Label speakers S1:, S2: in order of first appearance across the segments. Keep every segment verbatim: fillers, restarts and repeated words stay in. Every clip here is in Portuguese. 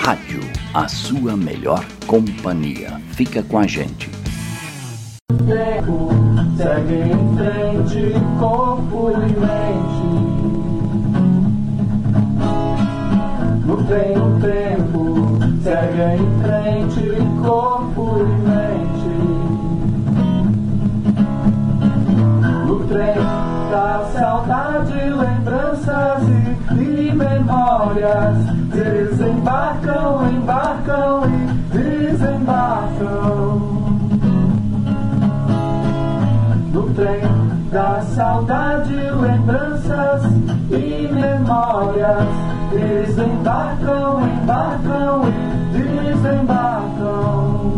S1: Rádio, a sua melhor companhia. Fica com a gente.
S2: Tempo, segue em frente, corpo e mente. No trem o tempo, segue em frente, corpo e mente. No trem da saudade, lembranças e, e memórias. Desembarcam, embarcam e desembarcam. No trem da saudade, lembranças e memórias. Desembarcam, embarcam e desembarcam.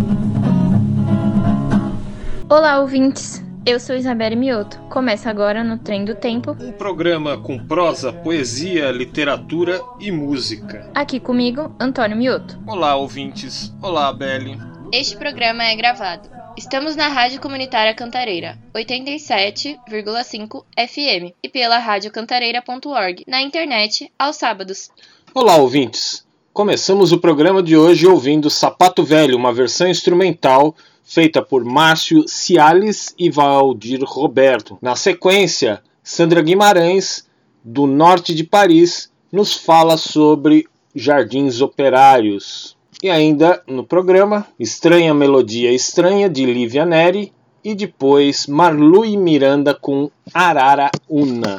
S3: Olá, ouvintes. Eu sou Isabelle Mioto. Começa agora no Trem do Tempo,
S4: um programa com prosa, poesia, literatura e música.
S3: Aqui comigo, Antônio Mioto.
S4: Olá, ouvintes. Olá, Belle.
S5: Este programa é gravado. Estamos na Rádio Comunitária Cantareira, oitenta e sete vírgula cinco F M, e pela rádio cantareira ponto org, na internet, aos sábados.
S4: Olá, ouvintes. Começamos o programa de hoje ouvindo Sapato Velho, uma versão instrumental feita por Márcio Cialis e Valdir Roberto. Na sequência, Sandra Guimarães, do norte de Paris, nos fala sobre Jardins Operários. E ainda no programa, Estranha Melodia Estranha, de Lívia Neri, e depois Marlu e Miranda com Arara Una.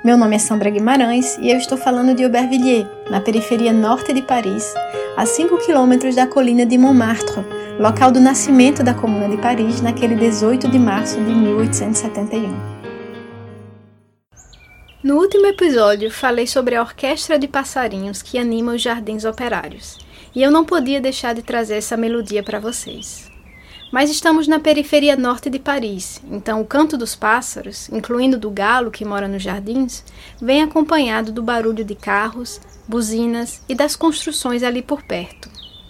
S6: Meu nome é Sandra Guimarães e eu estou falando de Aubervilliers, na periferia norte de Paris, a cinco quilômetros da colina de Montmartre, local do nascimento da Comuna de Paris naquele dezoito de março de mil oitocentos e setenta e um. No último episódio, falei sobre a orquestra de passarinhos que anima os jardins operários, e eu não podia deixar de trazer essa melodia para vocês. Mas estamos na periferia norte de Paris, então o canto dos pássaros, incluindo do galo que mora nos jardins, vem acompanhado do barulho de carros, buzinas e das construções ali por perto.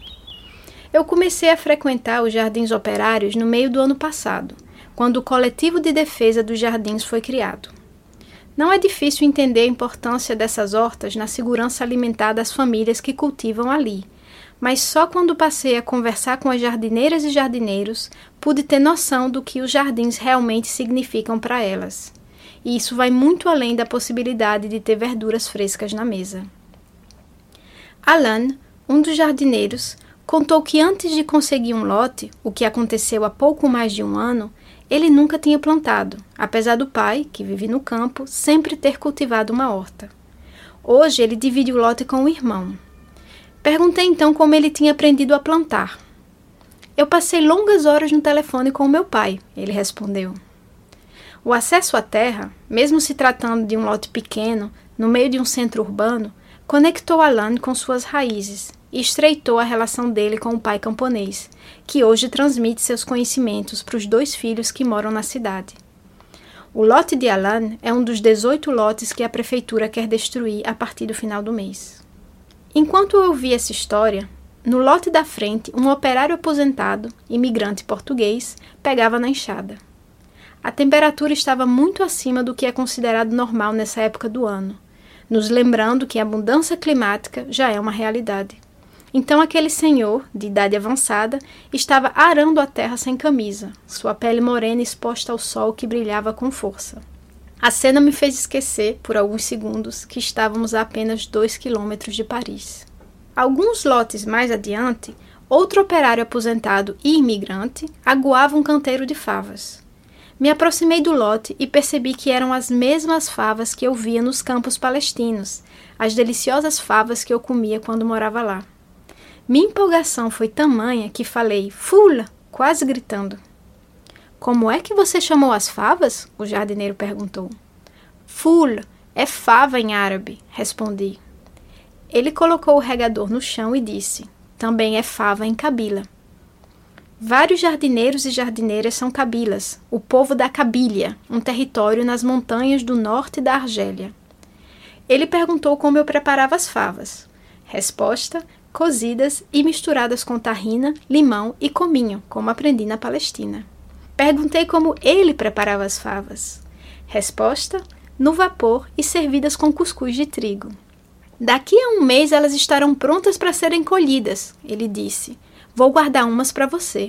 S6: Eu comecei a frequentar os jardins operários no meio do ano passado, quando o Coletivo de Defesa dos Jardins foi criado. Não é difícil entender a importância dessas hortas na segurança alimentar das famílias que cultivam ali, mas só quando passei a conversar com as jardineiras e jardineiros pude ter noção do que os jardins realmente significam para elas. E isso vai muito além da possibilidade de ter verduras frescas na mesa. Alain, um dos jardineiros, contou que antes de conseguir um lote, o que aconteceu há pouco mais de um ano, ele nunca tinha plantado, apesar do pai, que vive no campo, sempre ter cultivado uma horta. Hoje ele divide o lote com o irmão. Perguntei então como ele tinha aprendido a plantar. Eu passei longas horas no telefone com o meu pai, ele respondeu. O acesso à terra, mesmo se tratando de um lote pequeno, no meio de um centro urbano, conectou Alain com suas raízes e estreitou a relação dele com o pai camponês, que hoje transmite seus conhecimentos para os dois filhos que moram na cidade. O lote de Alain é um dos dezoito lotes que a prefeitura quer destruir a partir do final do mês. Enquanto eu ouvia essa história, no lote da frente, um operário aposentado, imigrante português, pegava na enxada. A temperatura estava muito acima do que é considerado normal nessa época do ano, nos lembrando que a mudança climática já é uma realidade. Então aquele senhor, de idade avançada, estava arando a terra sem camisa, sua pele morena exposta ao sol que brilhava com força. A cena me fez esquecer, por alguns segundos, que estávamos a apenas dois quilômetros de Paris. Alguns lotes mais adiante, outro operário aposentado e imigrante aguava um canteiro de favas. Me aproximei do lote e percebi que eram as mesmas favas que eu via nos campos palestinos, as deliciosas favas que eu comia quando morava lá. Minha empolgação foi tamanha que falei "Fula!", quase gritando. "Como é que você chamou as favas?", o jardineiro perguntou. "Ful é fava em árabe", respondi. Ele colocou o regador no chão e disse, "Também é fava em Cabila". Vários jardineiros e jardineiras são cabilas, o povo da Cabilha, um território nas montanhas do norte da Argélia. Ele perguntou como eu preparava as favas. Resposta: cozidas e misturadas com tahina, limão e cominho, como aprendi na Palestina. Perguntei como ele preparava as favas. Resposta: no vapor e servidas com cuscuz de trigo. "Daqui a um mês elas estarão prontas para serem colhidas", ele disse. "Vou guardar umas para você".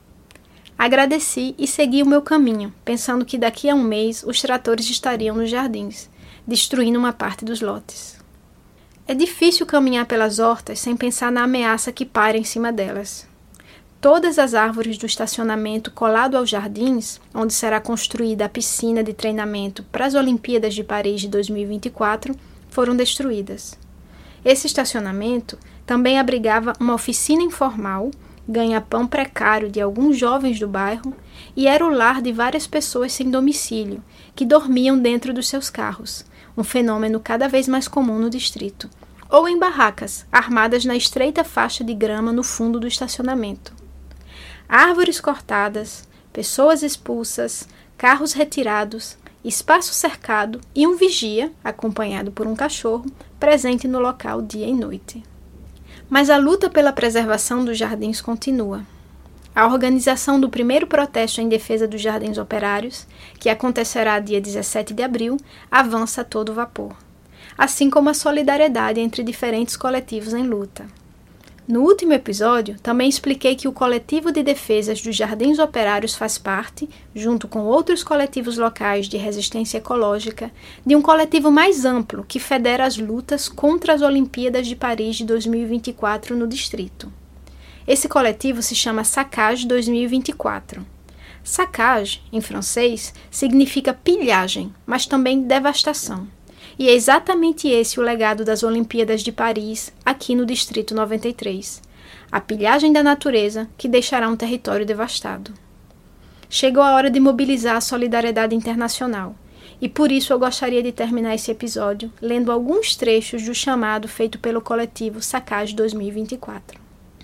S6: Agradeci e segui o meu caminho, pensando que daqui a um mês os tratores estariam nos jardins, destruindo uma parte dos lotes. É difícil caminhar pelas hortas sem pensar na ameaça que paira em cima delas. Todas as árvores do estacionamento colado aos jardins, onde será construída a piscina de treinamento para as Olimpíadas de Paris de dois mil e vinte e quatro, foram destruídas. Esse estacionamento também abrigava uma oficina informal, ganha-pão precário de alguns jovens do bairro e era o lar de várias pessoas sem domicílio, que dormiam dentro dos seus carros, um fenômeno cada vez mais comum no distrito, ou em barracas, armadas na estreita faixa de grama no fundo do estacionamento. Árvores cortadas, pessoas expulsas, carros retirados, espaço cercado e um vigia, acompanhado por um cachorro, presente no local dia e noite. Mas a luta pela preservação dos jardins continua. A organização do primeiro protesto em defesa dos jardins operários, que acontecerá dia dezessete de abril, avança a todo vapor, assim como a solidariedade entre diferentes coletivos em luta. No último episódio, também expliquei que o Coletivo de Defesas dos Jardins Operários faz parte, junto com outros coletivos locais de resistência ecológica, de um coletivo mais amplo que federa as lutas contra as Olimpíadas de Paris de dois mil e vinte e quatro no distrito. Esse coletivo se chama Saccage dois mil e vinte e quatro. Saccage, em francês, significa pilhagem, mas também devastação. E é exatamente esse o legado das Olimpíadas de Paris, aqui no Distrito noventa e três. A pilhagem da natureza que deixará um território devastado. Chegou a hora de mobilizar a solidariedade internacional. E por isso eu gostaria de terminar esse episódio lendo alguns trechos do chamado feito pelo coletivo Sacage dois mil e vinte e quatro.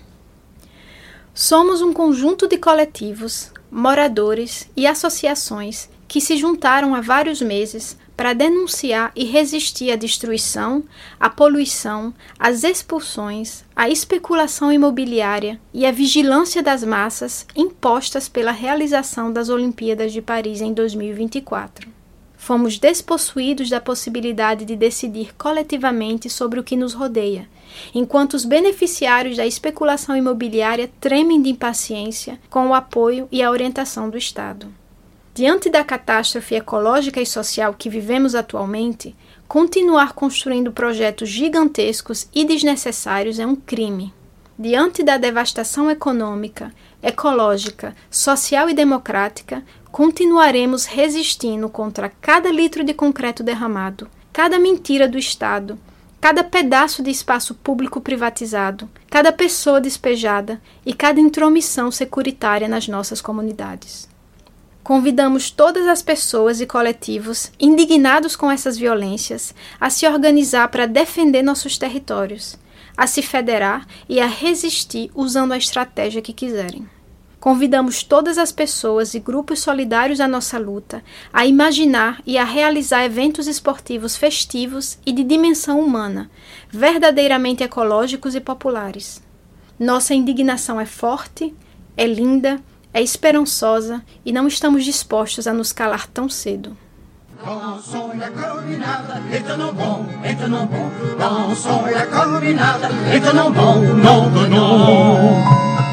S6: Somos um conjunto de coletivos, moradores e associações que se juntaram há vários meses para denunciar e resistir à destruição, à poluição, às expulsões, à especulação imobiliária e à vigilância das massas impostas pela realização das Olimpíadas de Paris em dois mil e vinte e quatro. Fomos despossuídos da possibilidade de decidir coletivamente sobre o que nos rodeia, enquanto os beneficiários da especulação imobiliária tremem de impaciência com o apoio e a orientação do Estado. Diante da catástrofe ecológica e social que vivemos atualmente, continuar construindo projetos gigantescos e desnecessários é um crime. Diante da devastação econômica, ecológica, social e democrática, continuaremos resistindo contra cada litro de concreto derramado, cada mentira do Estado, cada pedaço de espaço público privatizado, cada pessoa despejada e cada intromissão securitária nas nossas comunidades. Convidamos todas as pessoas e coletivos indignados com essas violências a se organizar para defender nossos territórios, a se federar e a resistir usando a estratégia que quiserem. Convidamos todas as pessoas e grupos solidários à nossa luta a imaginar e a realizar eventos esportivos festivos e de dimensão humana, verdadeiramente ecológicos e populares. Nossa indignação é forte, é linda, é esperançosa e não estamos dispostos a nos calar tão cedo.
S2: Dançons la caminada, étonnant bon, étonnant bon. Dançons la caminada, étonnant bon, non, non, non.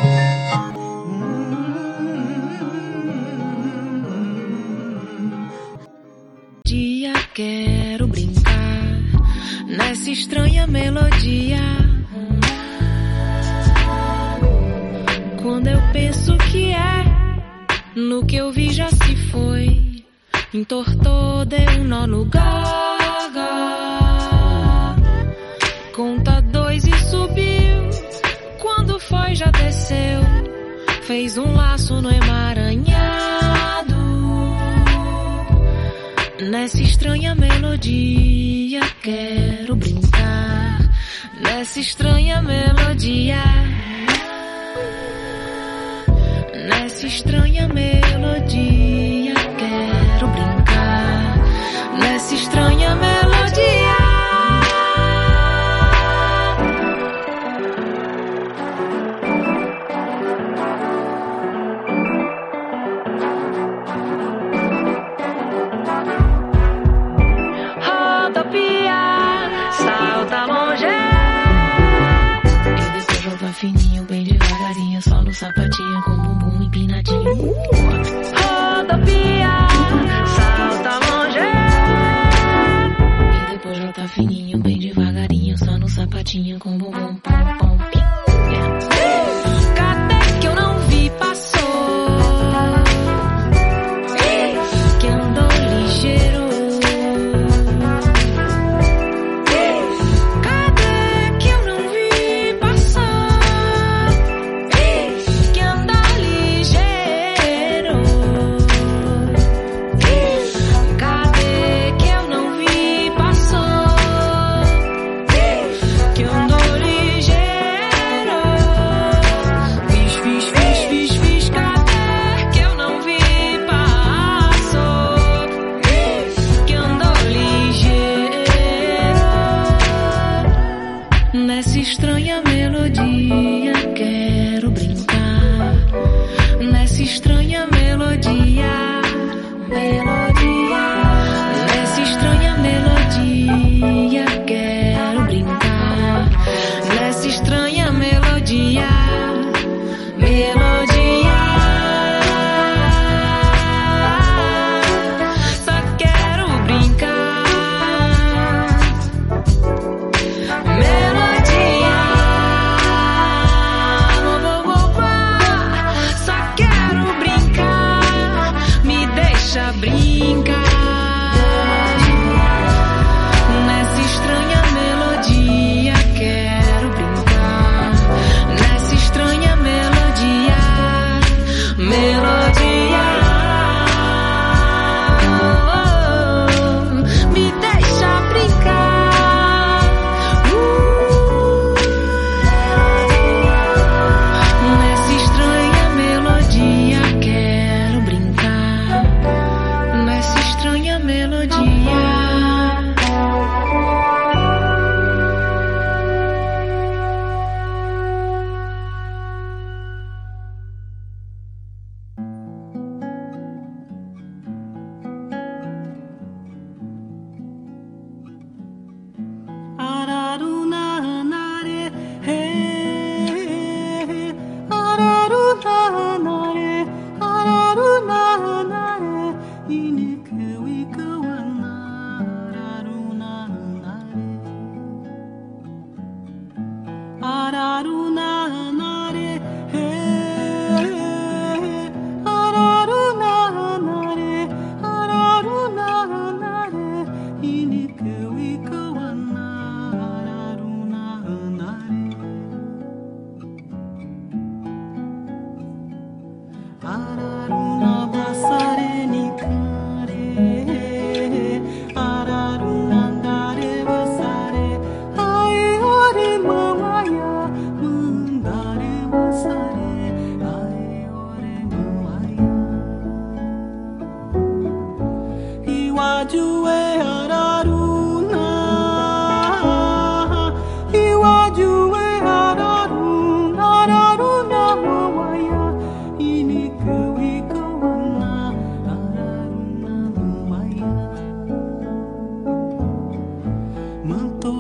S7: Dia quero brincar nessa estranha melodia. Quando eu penso que é, no que eu vi já se foi. Entortou, deu um nó no gaga. Conta dois e subiu. Quando foi já desceu. Fez um laço no emaranhado. Nessa estranha melodia quero brincar. Nessa estranha melodia. Nessa estranha melodia quero brincar. Nessa estranha melodia. Rodopia, salta longe. E depois volta fininho, bem devagarinho, só no sapatinho com bumbum empinadinho. Rodopia.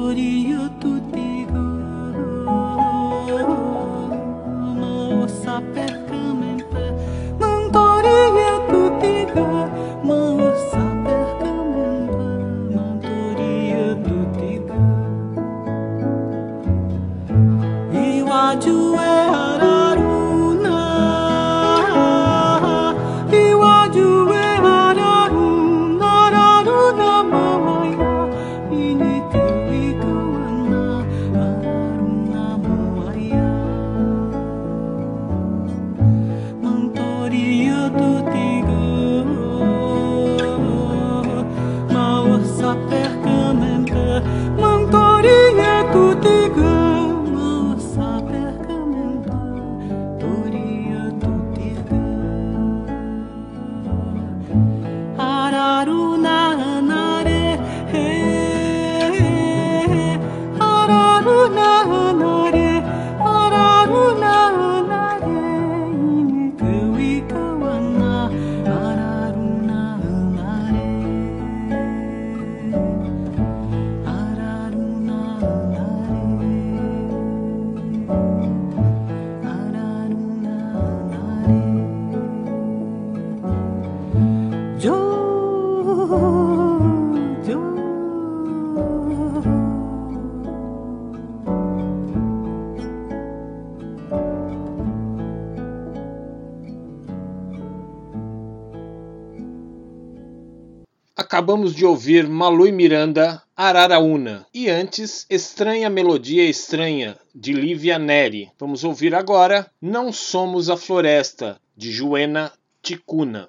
S4: Acabamos de ouvir Malu e Miranda, Araraúna. E antes, Estranha Melodia Estranha, de Lívia Neri. Vamos ouvir agora Não Somos a Floresta, de Joena Ticuna.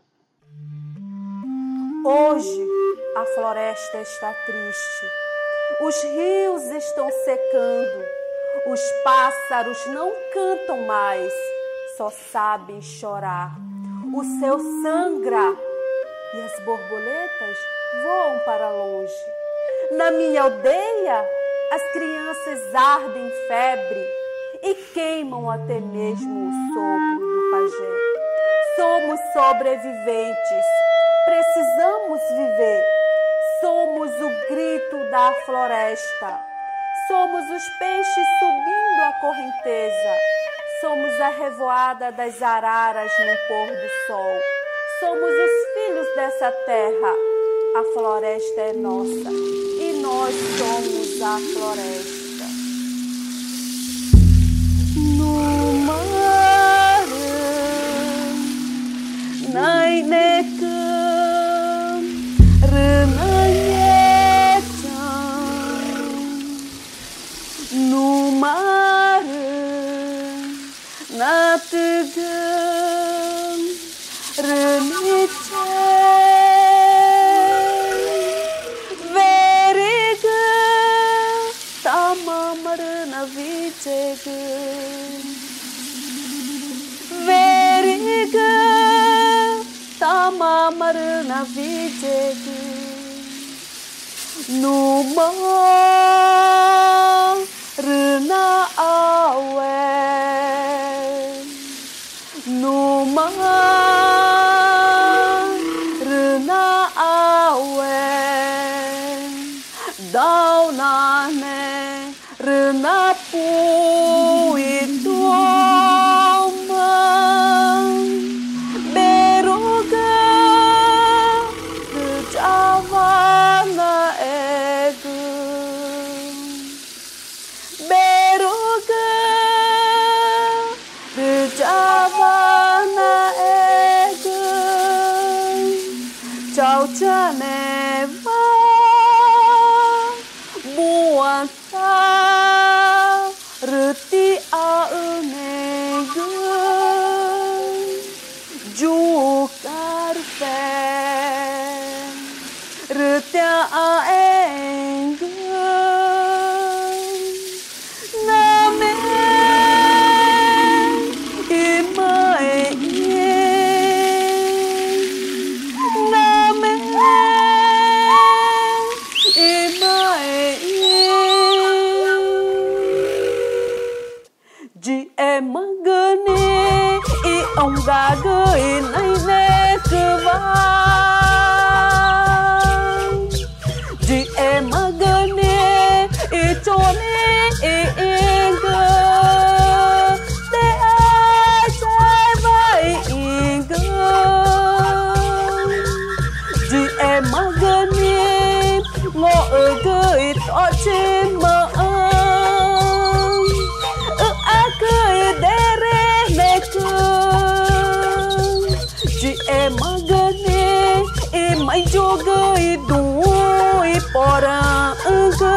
S8: Hoje a floresta está triste. Os rios estão secando. Os pássaros não cantam mais, só sabem chorar. O céu sangra e as borboletas voam para longe. Na minha aldeia, as crianças ardem em febre e queimam até mesmo o sopro do pajé. Somos sobreviventes, precisamos viver. Somos o grito da floresta. Somos os peixes subindo a correnteza. Somos a revoada das araras no pôr do sol. Somos os filhos dessa terra. A floresta é nossa e nós somos a floresta. No mar, nai neca, renanheta. No mar, na tega, renite. Veriga tamamarana videga no mar na awe no mar na awe dauna ne rena pu itu Janeva buanta reti a poranga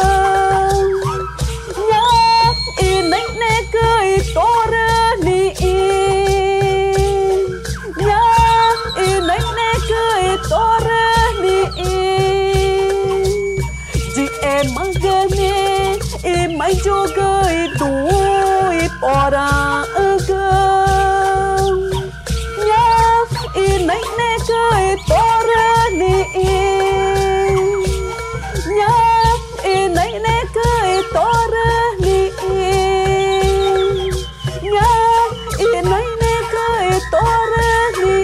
S8: nhớ y nách nê cười tora ni nhớ y nách nê cười tora ni di em magane y mai jo cười tu y poranga nhớ y nách nê cười tora ni nhớ y nách nê cười tora ni nhớ y nách nê cười tora ni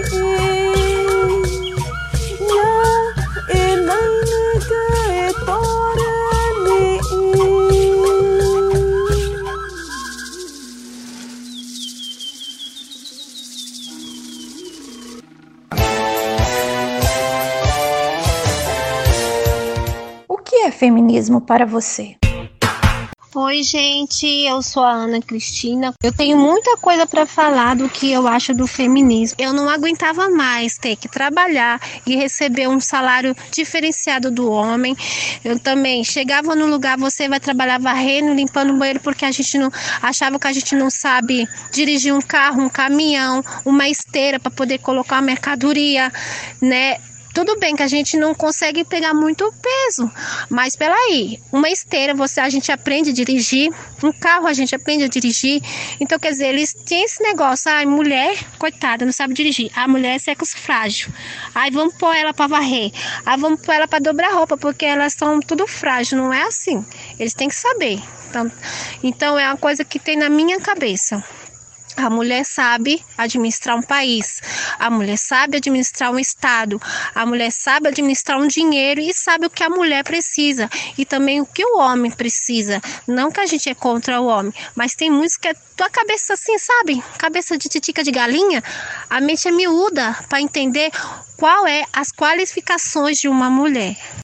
S8: nhớ y nách nê cười tora ni.
S6: O que é feminismo para você?
S9: Oi, gente, eu sou a Ana Cristina. Eu tenho muita coisa para falar do que eu acho do feminismo. Eu não aguentava mais ter que trabalhar e receber um salário diferenciado do homem. Eu também chegava no lugar, você vai trabalhar varrendo, limpando o banheiro, porque a gente não achava que a gente não sabe dirigir um carro, um caminhão, uma esteira para poder colocar a mercadoria, né? Tudo bem que a gente não consegue pegar muito peso, mas peraí, uma esteira você, a gente aprende a dirigir, um carro a gente aprende a dirigir. Então, quer dizer, eles têm esse negócio, ai, mulher, coitada, não sabe dirigir, a mulher é sexo frágil, aí vamos pôr ela para varrer, aí vamos pôr ela para dobrar roupa, porque elas são tudo frágil, não é assim, eles têm que saber. Então, então é uma coisa que tem na minha cabeça. A mulher sabe administrar um país, a mulher sabe administrar um estado, a mulher sabe administrar um dinheiro e sabe o que a mulher precisa e também o que o homem precisa. Não que a gente é contra o homem, mas tem muitos que é tua cabeça assim, sabe? Cabeça de titica de galinha, a mente é miúda para entender qual é as qualificações de uma mulher.